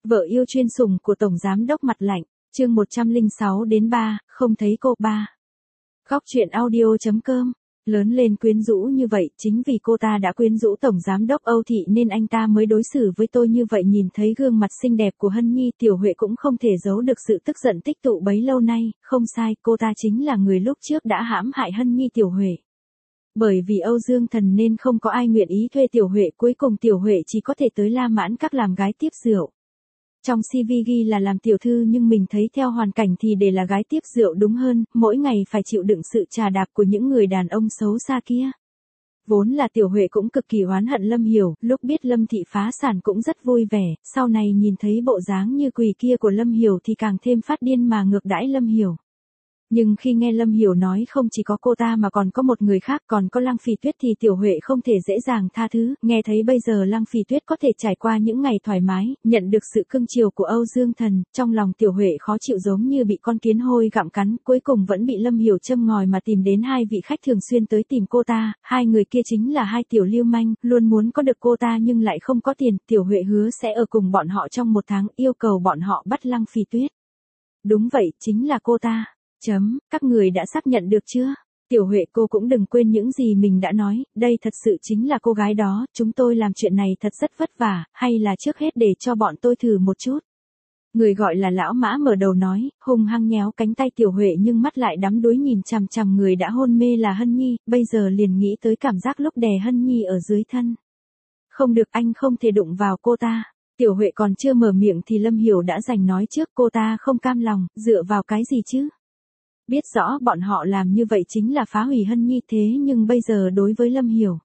Vợ yêu chuyên sủng của Tổng Giám đốc Mặt Lạnh, chương 106-3, không thấy cô ba. Góc truyện audio.com. Lớn lên quyến rũ như vậy, chính vì cô ta đã quyến rũ Tổng Giám đốc Âu Thị nên anh ta mới đối xử với tôi như vậy. Nhìn thấy gương mặt xinh đẹp của Hân Nhi, Tiểu Huệ cũng không thể giấu được sự tức giận tích tụ bấy lâu nay. Không sai, cô ta chính là người lúc trước đã hãm hại Hân Nhi Tiểu Huệ. Bởi vì Âu Dương Thần nên không có ai nguyện ý thuê Tiểu Huệ, cuối cùng Tiểu Huệ chỉ có thể tới La Mãn Các làm gái tiếp rượu. Trong CV ghi là làm tiểu thư nhưng mình thấy theo hoàn cảnh thì để là gái tiếp rượu đúng hơn, mỗi ngày phải chịu đựng sự trà đạp của những người đàn ông xấu xa kia. Vốn là Tiểu Huệ cũng cực kỳ oán hận Lâm Hiểu, lúc biết Lâm Thị phá sản cũng rất vui vẻ, sau này nhìn thấy bộ dáng như quỷ kia của Lâm Hiểu thì càng thêm phát điên mà ngược đãi Lâm Hiểu. Nhưng khi nghe Lâm Hiểu nói không chỉ có cô ta mà còn có một người khác, còn có Lăng Phỉ Tuyết thì Tiểu Huệ không thể dễ dàng tha thứ. Nghe thấy bây giờ Lăng Phỉ Tuyết có thể trải qua những ngày thoải mái, nhận được sự cưng chiều của Âu Dương Thần, trong lòng Tiểu Huệ khó chịu giống như bị con kiến hôi gặm cắn, cuối cùng vẫn bị Lâm Hiểu châm ngòi mà tìm đến hai vị khách thường xuyên tới tìm cô ta. Hai người kia chính là hai tiểu lưu manh, luôn muốn có được cô ta nhưng lại không có tiền. Tiểu Huệ hứa sẽ ở cùng bọn họ trong 1 tháng, yêu cầu bọn họ bắt Lăng Phỉ Tuyết. Đúng vậy, chính là cô ta. Các người đã xác nhận được chưa? Tiểu Huệ, cô cũng đừng quên những gì mình đã nói, đây thật sự chính là cô gái đó, chúng tôi làm chuyện này thật rất vất vả, hay là trước hết để cho bọn tôi thử một chút. Người gọi là Lão Mã mở đầu nói, hung hăng nhéo cánh tay Tiểu Huệ nhưng mắt lại đắm đuối nhìn chằm chằm người đã hôn mê là Hân Nhi, bây giờ liền nghĩ tới cảm giác lúc đè Hân Nhi ở dưới thân. Không được, anh không thể đụng vào cô ta. Tiểu Huệ còn chưa mở miệng thì Lâm Hiểu đã giành nói trước, cô ta không cam lòng, dựa vào cái gì chứ? Biết rõ bọn họ làm như vậy chính là phá hủy Hân Nhi, thế nhưng bây giờ đối với Lâm Hiểu,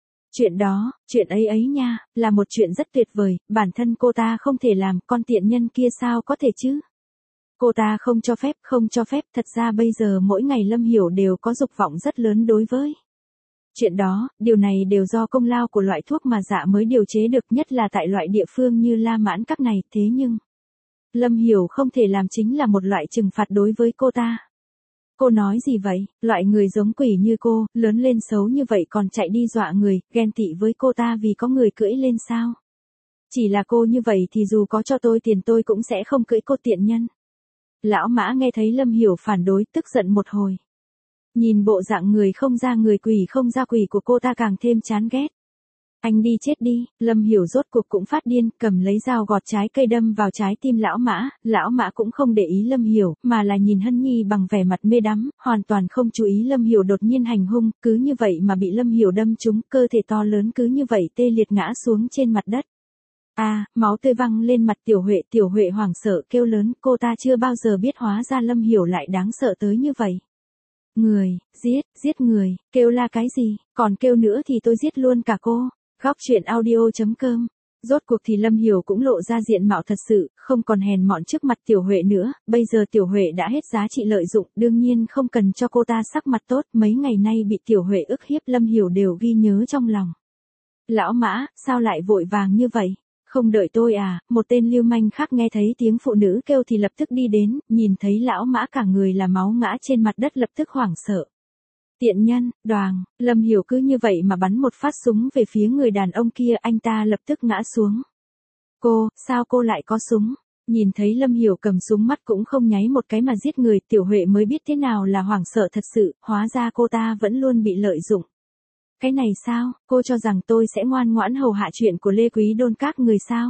chuyện ấy nha, là một chuyện rất tuyệt vời, bản thân cô ta không thể làm, con tiện nhân kia sao có thể chứ? Cô ta không cho phép, thật ra bây giờ mỗi ngày Lâm Hiểu đều có dục vọng rất lớn đối với chuyện đó, điều này đều do công lao của loại thuốc mà dạ mới điều chế được, nhất là tại loại địa phương như La Mãn Các này, thế nhưng Lâm Hiểu không thể làm chính là một loại trừng phạt đối với cô ta. Cô nói gì vậy, loại người giống quỷ như cô, lớn lên xấu như vậy còn chạy đi dọa người, ghen tị với cô ta vì có người cưỡi lên sao? Chỉ là cô như vậy thì dù có cho tôi tiền tôi cũng sẽ không cưỡi cô tiện nhân. Lão Mã nghe thấy Lâm Hiểu phản đối, tức giận một hồi. Nhìn bộ dạng người không ra người quỷ không ra quỷ của cô ta càng thêm chán ghét. Anh đi chết đi, Lâm Hiểu rốt cuộc cũng phát điên, cầm lấy dao gọt trái cây đâm vào trái tim Lão Mã cũng không để ý Lâm Hiểu, mà là nhìn Hân Nhi bằng vẻ mặt mê đắm, hoàn toàn không chú ý Lâm Hiểu đột nhiên hành hung, cứ như vậy mà bị Lâm Hiểu đâm trúng, cơ thể to lớn cứ như vậy tê liệt ngã xuống trên mặt đất. Máu tươi văng lên mặt Tiểu Huệ hoảng sợ kêu lớn, cô ta chưa bao giờ biết hóa ra Lâm Hiểu lại đáng sợ tới như vậy. Người, giết người, kêu la cái gì, còn kêu nữa thì tôi giết luôn cả cô. Góc truyện audio.com. Rốt cuộc thì Lâm Hiểu cũng lộ ra diện mạo thật sự, không còn hèn mọn trước mặt Tiểu Huệ nữa, bây giờ Tiểu Huệ đã hết giá trị lợi dụng, đương nhiên không cần cho cô ta sắc mặt tốt, mấy ngày nay bị Tiểu Huệ ức hiếp Lâm Hiểu đều ghi nhớ trong lòng. Lão Mã, sao lại vội vàng như vậy? Không đợi tôi à? Một tên lưu manh khác nghe thấy tiếng phụ nữ kêu thì lập tức đi đến, nhìn thấy Lão Mã cả người là máu ngã trên mặt đất lập tức hoảng sợ. Tiện nhân, đoàng, Lâm Hiểu cứ như vậy mà bắn một phát súng về phía người đàn ông kia, anh ta lập tức ngã xuống. Sao cô lại có súng? Nhìn thấy Lâm Hiểu cầm súng mắt cũng không nháy một cái mà giết người, Tiểu Huệ mới biết thế nào là hoảng sợ thật sự, hóa ra cô ta vẫn luôn bị lợi dụng. Cái này sao, cô cho rằng tôi sẽ ngoan ngoãn hầu hạ chuyện của Lê Quý Đôn các người sao?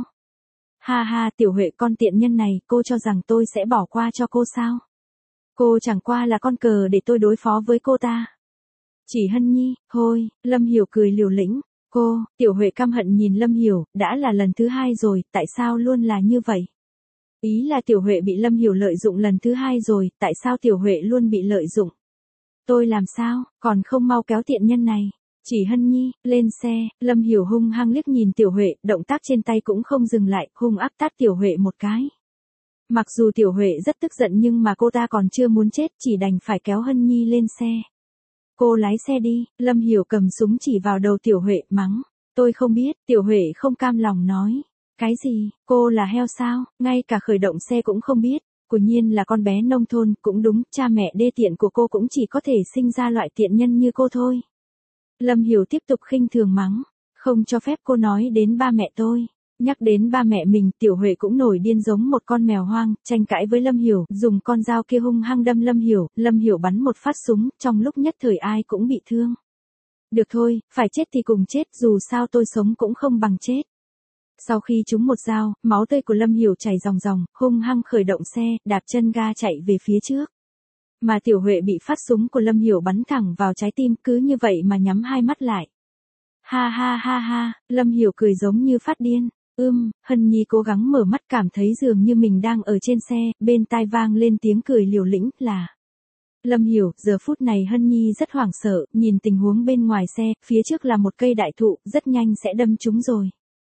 Ha, Tiểu Huệ con tiện nhân này, cô cho rằng tôi sẽ bỏ qua cho cô sao? Cô chẳng qua là con cờ để tôi đối phó với cô ta. Chỉ Hân Nhi, thôi, Lâm Hiểu cười liều lĩnh. Tiểu Huệ căm hận nhìn Lâm Hiểu, đã là lần thứ 2 rồi, tại sao luôn là như vậy? Ý là Tiểu Huệ bị Lâm Hiểu lợi dụng lần thứ 2 rồi, tại sao Tiểu Huệ luôn bị lợi dụng? Tôi làm sao, còn không mau kéo tiện nhân này. Chỉ Hân Nhi, lên xe, Lâm Hiểu hung hăng liếc nhìn Tiểu Huệ, động tác trên tay cũng không dừng lại, hung ác tát Tiểu Huệ một cái. Mặc dù Tiểu Huệ rất tức giận nhưng mà cô ta còn chưa muốn chết, chỉ đành phải kéo Hân Nhi lên xe. Cô lái xe đi, Lâm Hiểu cầm súng chỉ vào đầu Tiểu Huệ, mắng. Tôi không biết, Tiểu Huệ không cam lòng nói. Cái gì, cô là heo sao, ngay cả khởi động xe cũng không biết. Quả nhiên là con bé nông thôn, cũng đúng, cha mẹ đê tiện của cô cũng chỉ có thể sinh ra loại tiện nhân như cô thôi. Lâm Hiểu tiếp tục khinh thường mắng. Không cho phép cô nói đến ba mẹ tôi. Nhắc đến ba mẹ mình, Tiểu Huệ cũng nổi điên giống một con mèo hoang, tranh cãi với Lâm Hiểu, dùng con dao kia hung hăng đâm Lâm Hiểu bắn một phát súng, trong lúc nhất thời ai cũng bị thương. Được thôi, phải chết thì cùng chết, dù sao tôi sống cũng không bằng chết. Sau khi trúng một dao, máu tươi của Lâm Hiểu chảy ròng ròng, hung hăng khởi động xe, đạp chân ga chạy về phía trước. Mà Tiểu Huệ bị phát súng của Lâm Hiểu bắn thẳng vào trái tim, cứ như vậy mà nhắm hai mắt lại. Ha ha ha ha, Lâm Hiểu cười giống như phát điên. Hân Nhi cố gắng mở mắt cảm thấy dường như mình đang ở trên xe, bên tai vang lên tiếng cười liều lĩnh, là Lâm Hiểu. Giờ phút này Hân Nhi rất hoảng sợ, nhìn tình huống bên ngoài xe, phía trước là một cây đại thụ, rất nhanh sẽ đâm trúng rồi.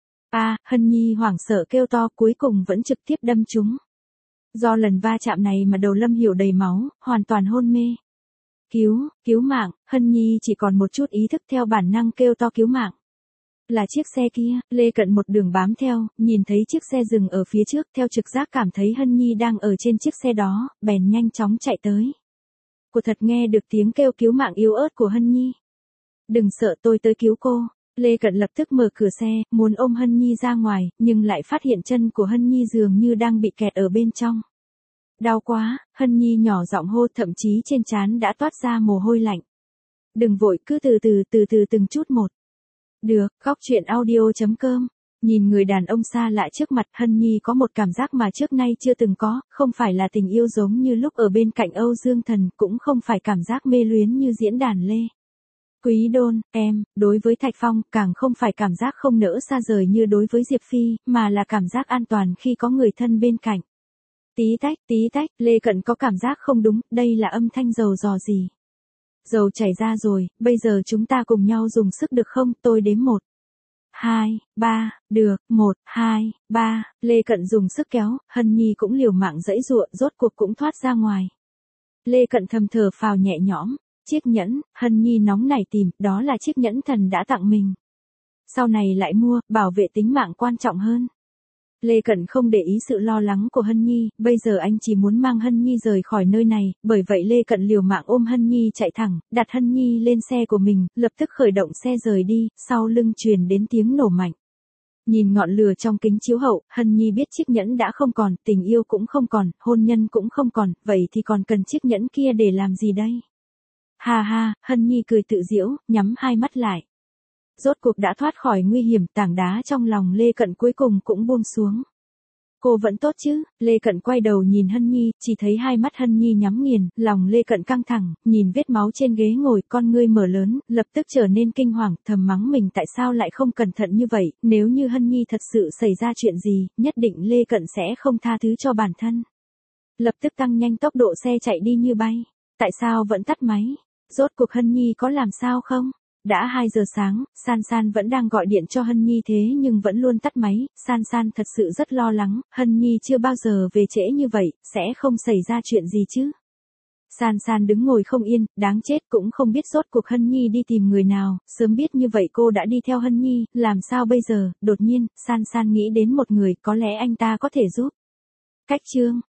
Hân Nhi hoảng sợ kêu to, cuối cùng vẫn trực tiếp đâm trúng. Do lần va chạm này mà đầu Lâm Hiểu đầy máu, hoàn toàn hôn mê. Cứu mạng, Hân Nhi chỉ còn một chút ý thức, theo bản năng kêu to cứu mạng. Là chiếc xe kia, Lê Cận một đường bám theo, nhìn thấy chiếc xe dừng ở phía trước, theo trực giác cảm thấy Hân Nhi đang ở trên chiếc xe đó, bèn nhanh chóng chạy tới. Cô thật nghe được tiếng kêu cứu mạng yếu ớt của Hân Nhi. Đừng sợ, tôi tới cứu cô. Lê Cận lập tức mở cửa xe, muốn ôm Hân Nhi ra ngoài, nhưng lại phát hiện chân của Hân Nhi dường như đang bị kẹt ở bên trong. Đau quá, Hân Nhi nhỏ giọng hô, thậm chí trên trán đã toát ra mồ hôi lạnh. Đừng vội, cứ từ từ từng chút một. Được, góc truyện audio.com. Nhìn người đàn ông xa lạ trước mặt, Hân Nhi có một cảm giác mà trước nay chưa từng có, không phải là tình yêu giống như lúc ở bên cạnh Âu Dương Thần, cũng không phải cảm giác mê luyến như diễn đàn Lê Quý Đôn, đối với Thạch Phong, càng không phải cảm giác không nỡ xa rời như đối với Diệp Phi, mà là cảm giác an toàn khi có người thân bên cạnh. Tí tách, Lê Cận có cảm giác không đúng, đây là âm thanh dầu dò gì? Dầu chảy ra rồi, bây giờ chúng ta cùng nhau dùng sức được không, tôi đếm 1, 2, 3, được, 1, 2, 3, Lê Cận dùng sức kéo, Hân Nhi cũng liều mạng giãy giụa, rốt cuộc cũng thoát ra ngoài. Lê Cận thầm thở phào nhẹ nhõm, chiếc nhẫn, Hân Nhi nóng nảy tìm, đó là chiếc nhẫn thần đã tặng mình. Sau này lại mua, bảo vệ tính mạng quan trọng hơn. Lê Cận không để ý sự lo lắng của Hân Nhi, bây giờ anh chỉ muốn mang Hân Nhi rời khỏi nơi này, bởi vậy Lê Cận liều mạng ôm Hân Nhi chạy thẳng, đặt Hân Nhi lên xe của mình, lập tức khởi động xe rời đi, sau lưng truyền đến tiếng nổ mạnh. Nhìn ngọn lửa trong kính chiếu hậu, Hân Nhi biết chiếc nhẫn đã không còn, tình yêu cũng không còn, hôn nhân cũng không còn, vậy thì còn cần chiếc nhẫn kia để làm gì đây? Ha, Hân Nhi cười tự giễu, nhắm hai mắt lại. Rốt cuộc đã thoát khỏi nguy hiểm, tảng đá trong lòng Lê Cận cuối cùng cũng buông xuống. Cô vẫn tốt chứ? Lê Cận quay đầu nhìn Hân Nhi, chỉ thấy hai mắt Hân Nhi nhắm nghiền, lòng Lê Cận căng thẳng, nhìn vết máu trên ghế ngồi, con ngươi mở lớn, lập tức trở nên kinh hoàng, thầm mắng mình tại sao lại không cẩn thận như vậy, nếu như Hân Nhi thật sự xảy ra chuyện gì, nhất định Lê Cận sẽ không tha thứ cho bản thân. Lập tức tăng nhanh tốc độ xe chạy đi như bay. Tại sao vẫn tắt máy? Rốt cuộc Hân Nhi có làm sao không? Đã 2 giờ sáng, San vẫn đang gọi điện cho Hân Nhi thế nhưng vẫn luôn tắt máy, San thật sự rất lo lắng, Hân Nhi chưa bao giờ về trễ như vậy, sẽ không xảy ra chuyện gì chứ. San đứng ngồi không yên, đáng chết cũng không biết rốt cuộc Hân Nhi đi tìm người nào, sớm biết như vậy cô đã đi theo Hân Nhi, làm sao bây giờ, đột nhiên, San nghĩ đến một người, có lẽ anh ta có thể giúp. Cách chương